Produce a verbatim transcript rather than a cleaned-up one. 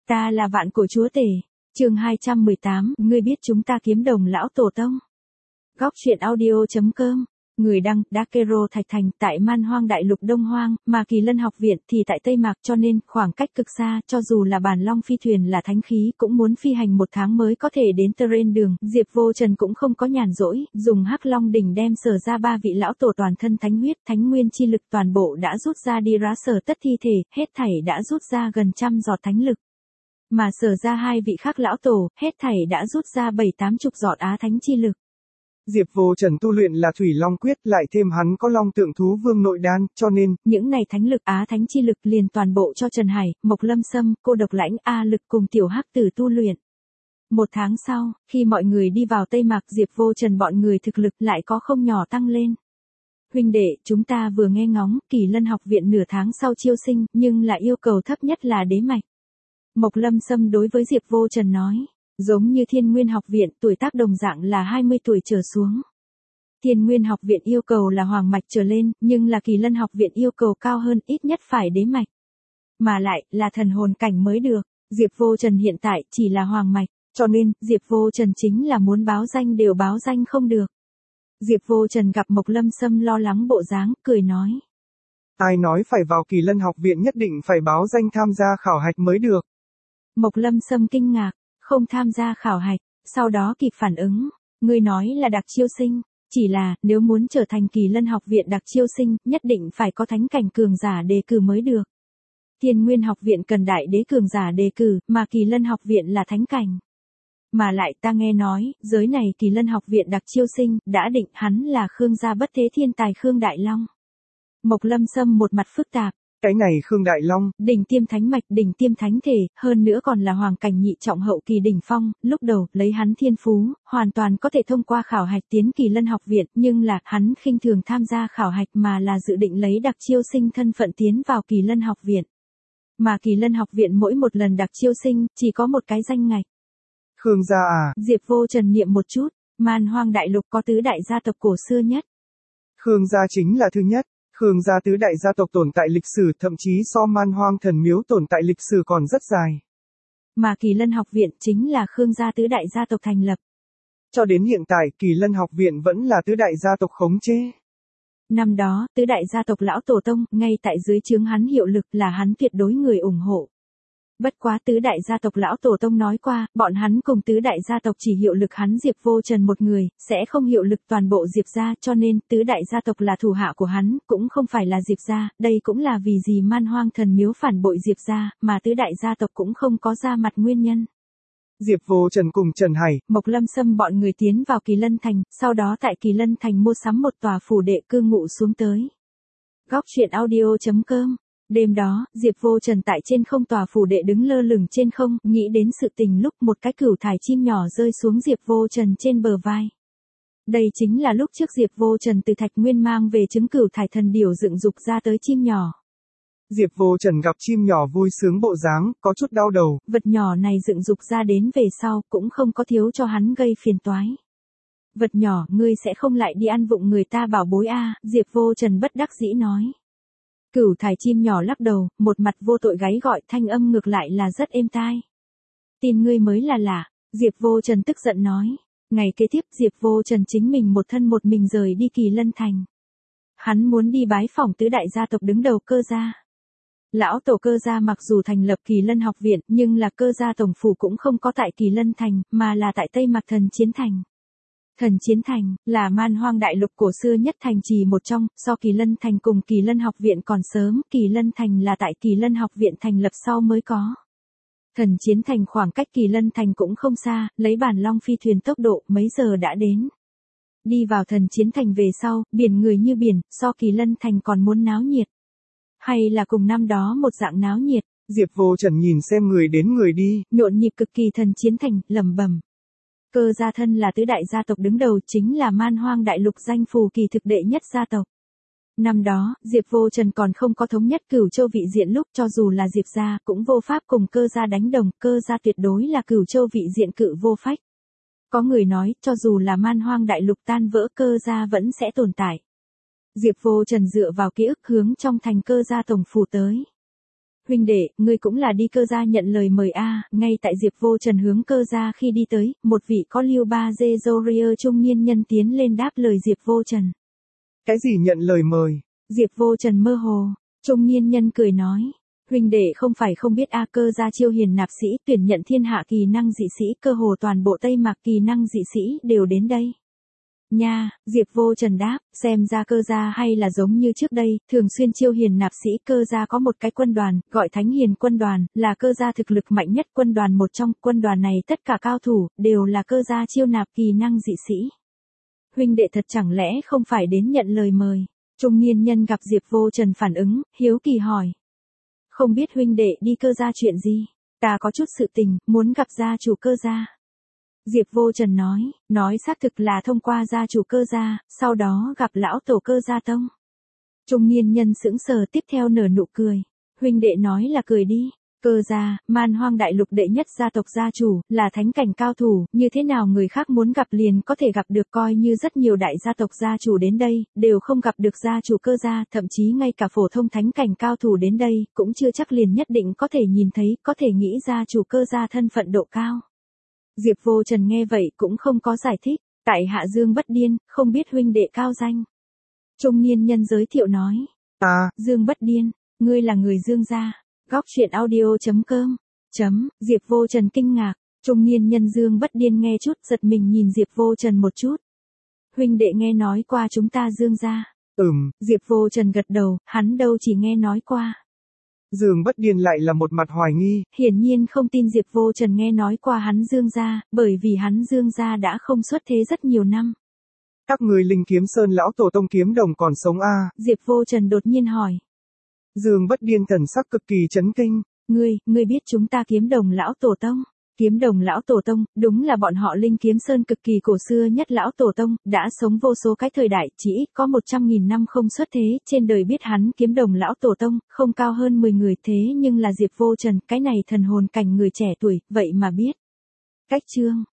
Ta là vạn cổ chúa tể. Chương hai trăm mười tám, ngươi biết chúng ta kiếm đồng lão tổ tông. Góc truyện audio chấm com. Người đăng, Dakero Thạch Thành, tại Man Hoang Đại Lục Đông Hoang, mà Kỳ Lân Học Viện thì tại Tây Mạc, cho nên, khoảng cách cực xa, cho dù là bản long phi thuyền là thánh khí cũng muốn phi hành một tháng mới có thể đến Terrain đường, Diệp Vô Trần cũng không có nhàn rỗi, dùng Hắc Long đỉnh đem sở ra ba vị lão tổ toàn thân thánh huyết, thánh nguyên chi lực toàn bộ đã rút ra đi rá sở tất thi thể, hết thảy đã rút ra gần trăm giọt thánh lực. Mà sở ra hai vị khác lão tổ, hết thảy đã rút ra bảy tám chục giọt á thánh chi lực. Diệp Vô Trần tu luyện là Thủy Long Quyết, lại thêm hắn có Long Tượng Thú Vương nội đan, cho nên, những này thánh lực á thánh chi lực liền toàn bộ cho Trần Hải, Mộc Lâm Sâm, Cô Độc Lãnh A lực cùng Tiểu Hắc Tử tu luyện. Một tháng sau, khi mọi người đi vào Tây Mạc, Diệp Vô Trần bọn người thực lực lại có không nhỏ tăng lên. Huynh đệ, chúng ta vừa nghe ngóng, Kỳ Lân Học Viện nửa tháng sau chiêu sinh, nhưng là yêu cầu thấp nhất là đế mạch. Mộc Lâm Sâm đối với Diệp Vô Trần nói. Giống như Thiên Nguyên Học Viện, tuổi tác đồng dạng là hai mươi tuổi trở xuống. Thiên Nguyên Học Viện yêu cầu là hoàng mạch trở lên, nhưng là Kỳ Lân Học Viện yêu cầu cao hơn, ít nhất phải đế mạch. Mà lại, là thần hồn cảnh mới được. Diệp Vô Trần hiện tại chỉ là hoàng mạch, cho nên, Diệp Vô Trần chính là muốn báo danh đều báo danh không được. Diệp Vô Trần gặp Mộc Lâm Sâm lo lắng bộ dáng, cười nói. Ai nói phải vào Kỳ Lân Học Viện nhất định phải báo danh tham gia khảo hạch mới được. Mộc Lâm Sâm kinh ngạc. Không tham gia khảo hạch, sau đó kịp phản ứng, ngươi nói là đặc chiêu sinh, chỉ là, nếu muốn trở thành Kỳ Lân Học Viện đặc chiêu sinh, nhất định phải có thánh cảnh cường giả đề cử mới được. Thiên Nguyên Học Viện cần đại đế cường giả đề cử, mà Kỳ Lân Học Viện là thánh cảnh. Mà lại ta nghe nói, giới này Kỳ Lân Học Viện đặc chiêu sinh, đã định hắn là Khương gia bất thế thiên tài Khương Đại Long. Mộc Lâm Sâm một mặt phức tạp. Cái này Khương Đại Long, đỉnh tiêm thánh mạch, đỉnh tiêm thánh thể, hơn nữa còn là hoàng cảnh nhị trọng hậu kỳ đỉnh phong, lúc đầu, lấy hắn thiên phú, hoàn toàn có thể thông qua khảo hạch tiến Kỳ Lân Học Viện, nhưng là, hắn khinh thường tham gia khảo hạch mà là dự định lấy đặc chiêu sinh thân phận tiến vào Kỳ Lân Học Viện. Mà Kỳ Lân Học Viện mỗi một lần đặc chiêu sinh, chỉ có một cái danh ngạch. Khương gia à? Diệp Vô Trần niệm một chút, Man Hoang Đại Lục có tứ đại gia tộc cổ xưa nhất. Khương gia chính là thứ nhất. Khương gia tứ đại gia tộc tồn tại lịch sử, thậm chí so Man Hoang Thần Miếu tồn tại lịch sử còn rất dài. Mà Kỳ Lân Học Viện chính là Khương gia tứ đại gia tộc thành lập. Cho đến hiện tại, Kỳ Lân Học Viện vẫn là tứ đại gia tộc khống chế. Năm đó, tứ đại gia tộc lão tổ tông, ngay tại dưới trướng hắn hiệu lực là hắn tuyệt đối người ủng hộ. Bất quá tứ đại gia tộc lão tổ tông nói qua, bọn hắn cùng tứ đại gia tộc chỉ hiệu lực hắn Diệp Vô Trần một người, sẽ không hiệu lực toàn bộ Diệp gia, cho nên tứ đại gia tộc là thủ hạ của hắn, cũng không phải là Diệp gia, đây cũng là vì gì Man Hoang Thần Miếu phản bội Diệp gia, mà tứ đại gia tộc cũng không có ra mặt nguyên nhân. Diệp Vô Trần cùng Trần Hải, Mộc Lâm Sâm bọn người tiến vào Kỳ Lân Thành, sau đó tại Kỳ Lân Thành mua sắm một tòa phủ đệ cư ngụ xuống tới. Góc truyện audio chấm com. Đêm đó, Diệp Vô Trần tại trên không tòa phủ đệ đứng lơ lửng trên không, nghĩ đến sự tình lúc một cái cửu thải chim nhỏ rơi xuống Diệp Vô Trần trên bờ vai. Đây chính là lúc trước Diệp Vô Trần từ Thạch Nguyên mang về trứng cửu thải thần điểu dựng dục ra tới chim nhỏ. Diệp Vô Trần gặp chim nhỏ vui sướng bộ dáng, có chút đau đầu. Vật nhỏ này dựng dục ra đến về sau, cũng không có thiếu cho hắn gây phiền toái. Vật nhỏ, ngươi sẽ không lại đi ăn vụng người ta bảo bối a, Diệp Vô Trần bất đắc dĩ nói. Cửu thải chim nhỏ lắc đầu, một mặt vô tội gáy gọi, thanh âm ngược lại là rất êm tai. Tin ngươi mới là lạ, Diệp Vô Trần tức giận nói. Ngày kế tiếp, Diệp Vô Trần chính mình một thân một mình rời đi Kỳ Lân Thành. Hắn muốn đi bái phỏng tứ đại gia tộc đứng đầu Cơ gia. Lão tổ Cơ gia mặc dù thành lập Kỳ Lân Học Viện, nhưng là Cơ gia tổng phủ cũng không có tại Kỳ Lân Thành, mà là tại Tây Mạc Thần Chiến Thành. Thần Chiến Thành, là Man Hoang Đại Lục cổ xưa nhất thành trì một trong, so Kỳ Lân Thành cùng Kỳ Lân Học Viện còn sớm, Kỳ Lân Thành là tại Kỳ Lân Học Viện thành lập sau mới có. Thần Chiến Thành khoảng cách Kỳ Lân Thành cũng không xa, lấy bản long phi thuyền tốc độ, mấy giờ đã đến. Đi vào Thần Chiến Thành về sau, biển người như biển, so Kỳ Lân Thành còn muốn náo nhiệt. Hay là cùng năm đó một dạng náo nhiệt. Diệp Vô Trần nhìn xem người đến người đi, nhộn nhịp cực kỳ Thần Chiến Thành, lẩm bẩm. Cơ gia thân là tứ đại gia tộc đứng đầu, chính là Man Hoang Đại Lục danh phù kỳ thực đệ nhất gia tộc. Năm đó, Diệp Vô Trần còn không có thống nhất Cửu Châu vị diện lúc, cho dù là Diệp gia, cũng vô pháp cùng Cơ gia đánh đồng, Cơ gia tuyệt đối là Cửu Châu vị diện cự vô phách. Có người nói, cho dù là Man Hoang Đại Lục tan vỡ, Cơ gia vẫn sẽ tồn tại. Diệp Vô Trần dựa vào ký ức hướng trong thành Cơ gia tổng phủ tới. Huynh đệ, ngươi cũng là đi cơ gia nhận lời mời a. Ngay tại Diệp Vô Trần hướng cơ gia khi đi tới, một vị có lưu ba dê Zorier trung niên nhân tiến lên đáp lời Diệp Vô Trần. Cái gì nhận lời mời? Diệp Vô Trần mơ hồ, trung niên nhân cười nói. Huynh đệ không phải không biết a, cơ gia chiêu hiền nạp sĩ, tuyển nhận thiên hạ kỳ năng dị sĩ, cơ hồ toàn bộ Tây Mạc kỳ năng dị sĩ đều đến đây. Nha, Diệp Vô Trần đáp, xem ra cơ gia hay là giống như trước đây, thường xuyên chiêu hiền nạp sĩ. Cơ gia có một cái quân đoàn, gọi Thánh Hiền quân đoàn, là cơ gia thực lực mạnh nhất quân đoàn một trong. Quân đoàn này tất cả cao thủ, đều là cơ gia chiêu nạp kỳ năng dị sĩ. Huynh đệ thật chẳng lẽ không phải đến nhận lời mời? Trung niên nhân gặp Diệp Vô Trần phản ứng, hiếu kỳ hỏi. Không biết huynh đệ đi cơ gia chuyện gì? Ta có chút sự tình, muốn gặp gia chủ cơ gia. Diệp Vô Trần nói, nói xác thực là thông qua gia chủ cơ gia, sau đó gặp lão tổ cơ gia tông. Trung niên nhân sững sờ tiếp theo nở nụ cười. Huynh đệ nói là cười đi. Cơ gia, Man Hoang đại lục đệ nhất gia tộc gia chủ, là thánh cảnh cao thủ, như thế nào người khác muốn gặp liền có thể gặp được, coi như rất nhiều đại gia tộc gia chủ đến đây, đều không gặp được gia chủ cơ gia, thậm chí ngay cả phổ thông thánh cảnh cao thủ đến đây, cũng chưa chắc liền nhất định có thể nhìn thấy, có thể nghĩ gia chủ cơ gia thân phận độ cao. Diệp Vô Trần nghe vậy cũng không có giải thích, tại hạ Dương Bất Điên, không biết huynh đệ cao danh. Trung niên nhân giới thiệu nói, À, Dương Bất Điên, ngươi là người Dương gia. Góc truyện audio chấm com chấm, Diệp Vô Trần kinh ngạc, trung niên nhân Dương Bất Điên nghe chút giật mình nhìn Diệp Vô Trần một chút. Huynh đệ nghe nói qua chúng ta Dương gia. Ừm. Diệp Vô Trần gật đầu, hắn đâu chỉ nghe nói qua. Dương Bất Điên lại là một mặt hoài nghi. Hiển nhiên không tin Diệp Vô Trần nghe nói qua hắn Dương gia, bởi vì hắn Dương gia đã không xuất thế rất nhiều năm. Các người Linh Kiếm Sơn lão tổ tông kiếm đồng còn sống a? Diệp Vô Trần đột nhiên hỏi. Dương Bất Điên thần sắc cực kỳ chấn kinh. Ngươi, ngươi biết chúng ta kiếm đồng lão tổ tông? Kiếm đồng lão tổ tông, đúng là bọn họ Linh Kiếm Sơn cực kỳ cổ xưa nhất lão tổ tông, đã sống vô số cái thời đại, chỉ ít có một trăm nghìn năm không xuất thế, trên đời biết hắn kiếm đồng lão tổ tông, không cao hơn mười người, thế nhưng là Diệp Vô Trần, cái này thần hồn cảnh người trẻ tuổi, vậy mà biết. Cách chương